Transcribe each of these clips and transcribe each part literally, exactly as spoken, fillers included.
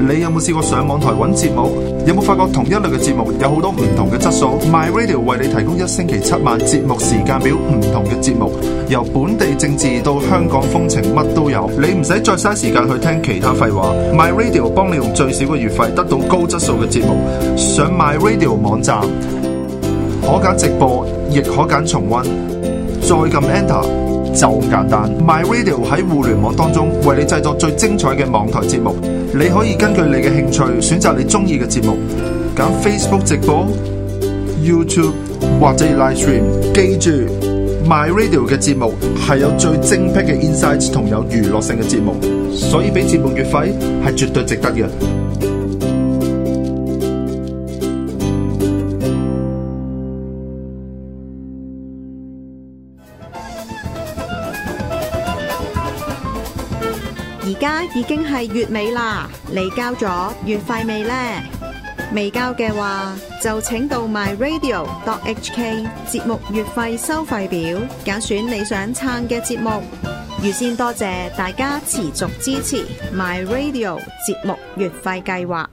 你有冇試過上網台揾節目？有冇發覺同一類嘅節目有好多唔同嘅質素 ？My Radio 為你提供一星期七晚節目時間表，唔同嘅節目，由本地政治到香港風情，乜都有。你唔使再嘥時間去聽其他廢話 ，My Radio 幫你用最少嘅月費得到高質素嘅節目。上 My Radio 網站可揀直播，亦可揀重溫，再撳 Enter。就咁簡單 ，My Radio 喺互聯網當中為你製作最精彩嘅網台節目。你可以根據你嘅興趣選擇你中意嘅節目，揀 Facebook 直播、YouTube 或者 Live Stream。記住 ，My Radio 嘅節目係有最精闢嘅 insights 同有娛樂性嘅節目，所以俾節目月費係絕對值得嘅。 而家已經係月尾啦，你交咗月費未呢？未交嘅話，就請到 my radio dot h k 節目月費收費表，揀選你想撐嘅節目。預先多謝大家持續支持 My Radio 節目月費計劃。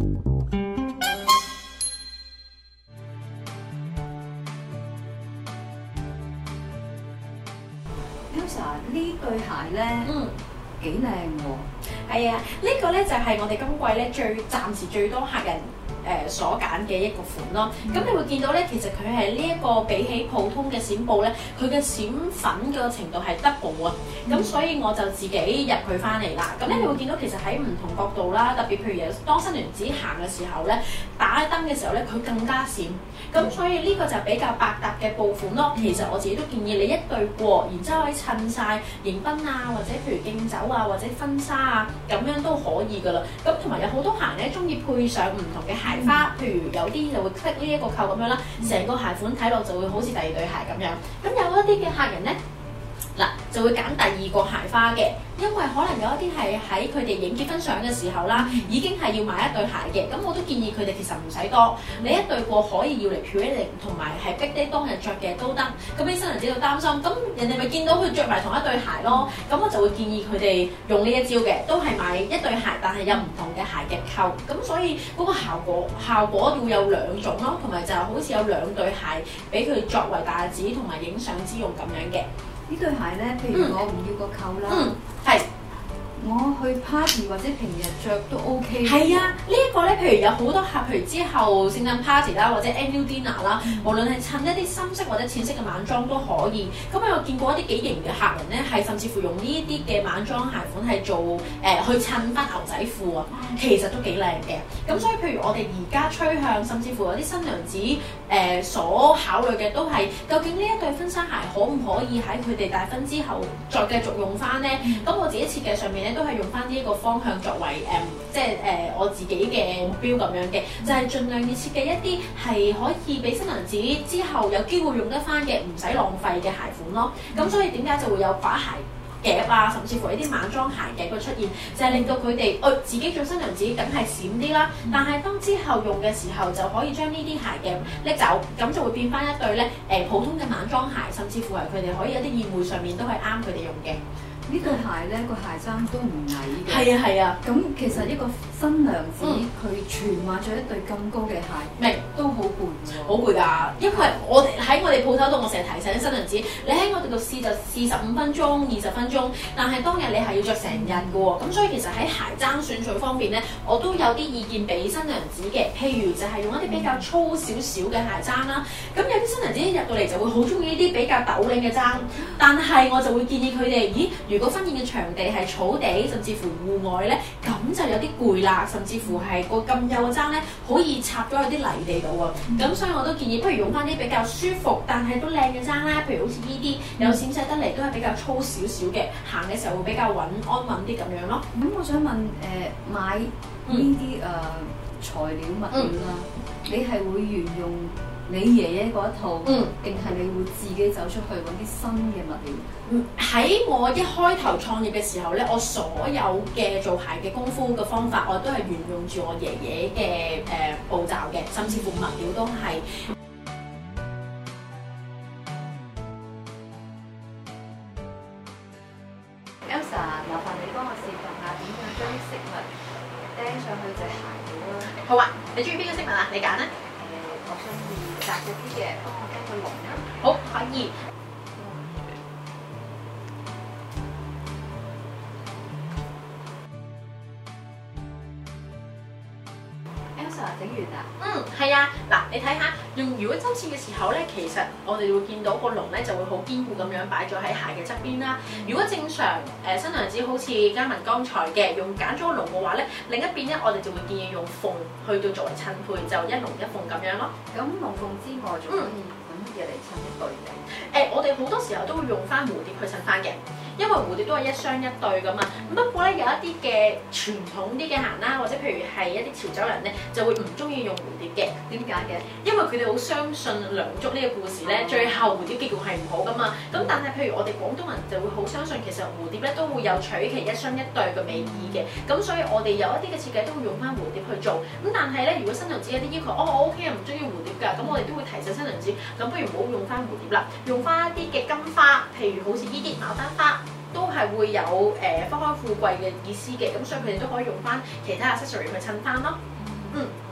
Elsa 呢對鞋咧，嗯，幾靚喎。 係啊，呢、這個咧就係我哋今季咧最暫時最多客人誒、呃、所揀嘅一個款咯。咁、嗯、你會見到咧，其實佢係呢一個比起普通嘅閃布咧，佢嘅閃粉嘅程度係 double 啊。咁、嗯、所以我就自己入佢翻嚟啦。咁咧、嗯、你會見到其實喺唔同角度啦，特別譬如有當新娘子行嘅時候咧，打燈嘅時候咧，佢更加閃。咁、嗯、所以呢個就比較百搭嘅布款咯。其實我自己都建議你一對過，然之後可以襯晒迎賓啊，或者譬如敬酒啊，或者婚紗啊，咁樣都可以噶啦。咁同埋有好多客人咧中意配上唔同嘅鞋花，譬如有啲就會 click 呢一個扣咁樣啦，成個鞋款睇落就會好似第二對鞋咁樣。咁有一啲嘅客人咧，嗱就會揀第二個鞋花嘅，因為可能有一啲係喺佢哋影結婚相嘅時候啦，已經係要買一對鞋嘅。咁我都建議佢哋其實唔使多，你一對過可以要嚟 pre-wedding 同埋係 big day 當日着嘅都得。咁啲新人知道擔心，咁人哋咪見到佢着埋同一對鞋咯。咁我就會建議佢哋用呢一招嘅，都係買一對鞋，但係有唔同嘅鞋嘅扣。咁所以嗰個效果效果會有兩種咯，同埋就好似有兩對鞋俾佢作為大指同埋影相之用咁樣嘅。 呢對鞋咧，譬如我唔要個扣啦， 嗯，係、 嗯，我去 party 或者平日着都 OK。 係啊，這個、呢一個咧，譬如有好多客，譬如之後聖誕 party 啦，或者 annual dinner 啦，嗯、無論係襯一啲深色或者淺色嘅晚裝都可以。咁我見過一啲幾型嘅客人咧，係甚至乎用呢一啲嘅晚裝鞋款係做誒、呃、去襯翻牛仔褲啊，其實都幾靚嘅。咁所以譬如我哋而家趨向，甚至乎有啲新娘子誒、呃、所考慮嘅都係，究竟呢一對婚紗鞋可唔可以喺佢哋大婚之後再繼續用翻咧？咁、嗯、我自己設計上面咧都係用翻呢一個方向作為誒、呃，即係誒、呃、我自己嘅目標咁樣嘅，就係、是、盡量要設計一啲係可以俾新娘子之後有機會用得翻嘅，唔使浪費嘅鞋款咯。咁、嗯、所以點解就會有把鞋夾啊，甚至乎一啲晚裝鞋夾嘅出現，就係、是、令到佢哋，哦自己做新娘子梗係閃啲啦，但係當之後用嘅時候就可以將呢啲鞋夾拎走，咁就會變翻一對咧誒、呃、普通嘅晚裝鞋，甚至乎係佢哋可以有啲宴會上面都係啱佢哋用嘅。 呢對鞋咧個鞋踭都唔矮嘅。 係啊係啊。 咁其實一個新娘子佢、嗯、全晚着一對咁高嘅鞋， 明都好攰喎。 好攰㗎，因為我哋喺我哋鋪頭度，我成日提醒啲新娘子，你喺我哋度試就試十五分鐘、二十分鐘，但係當日你係要着成日嘅喎。咁所以其實喺鞋踭選取方面咧，我都有啲意見俾新娘子嘅。譬如就係用一啲比較粗少少嘅鞋踭啦。咁有啲新娘子一入到嚟就會好中意呢啲比較斗領嘅踭，但係我就會建議佢哋，咦？如果婚宴嘅場地係草地，甚至乎戶外咧，咁就有啲攰啦，甚至乎係個咁幼嘅踭咧，好易插咗喺啲泥地度啊。咁、嗯、所以我都建議，不如用翻啲比較舒服但係都靚嘅踭啦，譬如好似呢啲有閃細得嚟，都係比較粗少少嘅，行嘅時候會比較穩安穩啲咁樣咯。 咁、嗯、我想問誒、呃、買呢啲誒材料物料啦，嗯、你係會沿用你爺爺嗰一套，定係、嗯、你會自己走出去揾啲新嘅物料？ 喺、嗯、我一開頭創業嘅時候咧，我所有嘅做鞋嘅功夫嘅方法，我都係沿用住我爺爺嘅誒步驟嘅，甚至乎物料都係。 Elsa，麻煩你幫我示範下點樣將啲飾物誒上去隻鞋度啦。 好啊，你中意邊個飾物啊？你揀啦。 誒，我中意窄咗啲嘅，幫我加個龍啦。 好，可以。 Elsa 整完啦。 嗯，係啊，嗱，你睇下，用如果針線嘅時候咧，其實我哋會見到個龍咧就會好堅固咁樣擺咗喺鞋嘅側邊啦。如果正常誒、呃、新娘子好似嘉文剛才嘅用揀咗個龍嘅話咧，另一邊咧我哋就會建議用鳳去到作為襯配，就一龍一鳳咁樣咯。 咁龍鳳之外，仲可以揾乜嘢嚟襯一對嘅？ 誒、呃，我哋好多時候都會用翻蝴蝶去襯翻嘅。因為蝴蝶都係一雙一對噶嘛，咁不過咧有一啲嘅傳統啲嘅行啦，或者譬如係一啲潮州人咧，就會唔中意用蝴蝶嘅。 點解嘅？ 因為佢哋好相信梁祝呢個故事咧，最後蝴蝶結局係唔好噶嘛。咁但係譬如我哋廣東人就會好相信，其實蝴蝶咧都會有取其一雙一對嘅美意嘅。咁所以我哋有一啲嘅設計都會用翻蝴蝶去做。咁但係咧，如果新娘子有啲要求，哦我 OK 啊，唔中意蝴蝶㗎，咁我哋都會提醒新娘子，咁不如唔好用翻蝴蝶啦，用翻一啲嘅金花，譬如好似呢啲牡丹花。都係會有誒、呃、花開富貴嘅意思嘅，咁所以佢哋都可以用翻其他 accessory 去襯翻咯。嗯。